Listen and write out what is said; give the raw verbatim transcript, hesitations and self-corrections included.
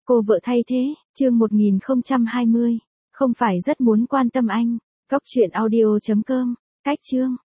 Cô vợ thay thế, chương một nghìn không trăm hai mươi. Không phải rất muốn quan tâm anh. Cóc truyện audio chấm com. Cách chương.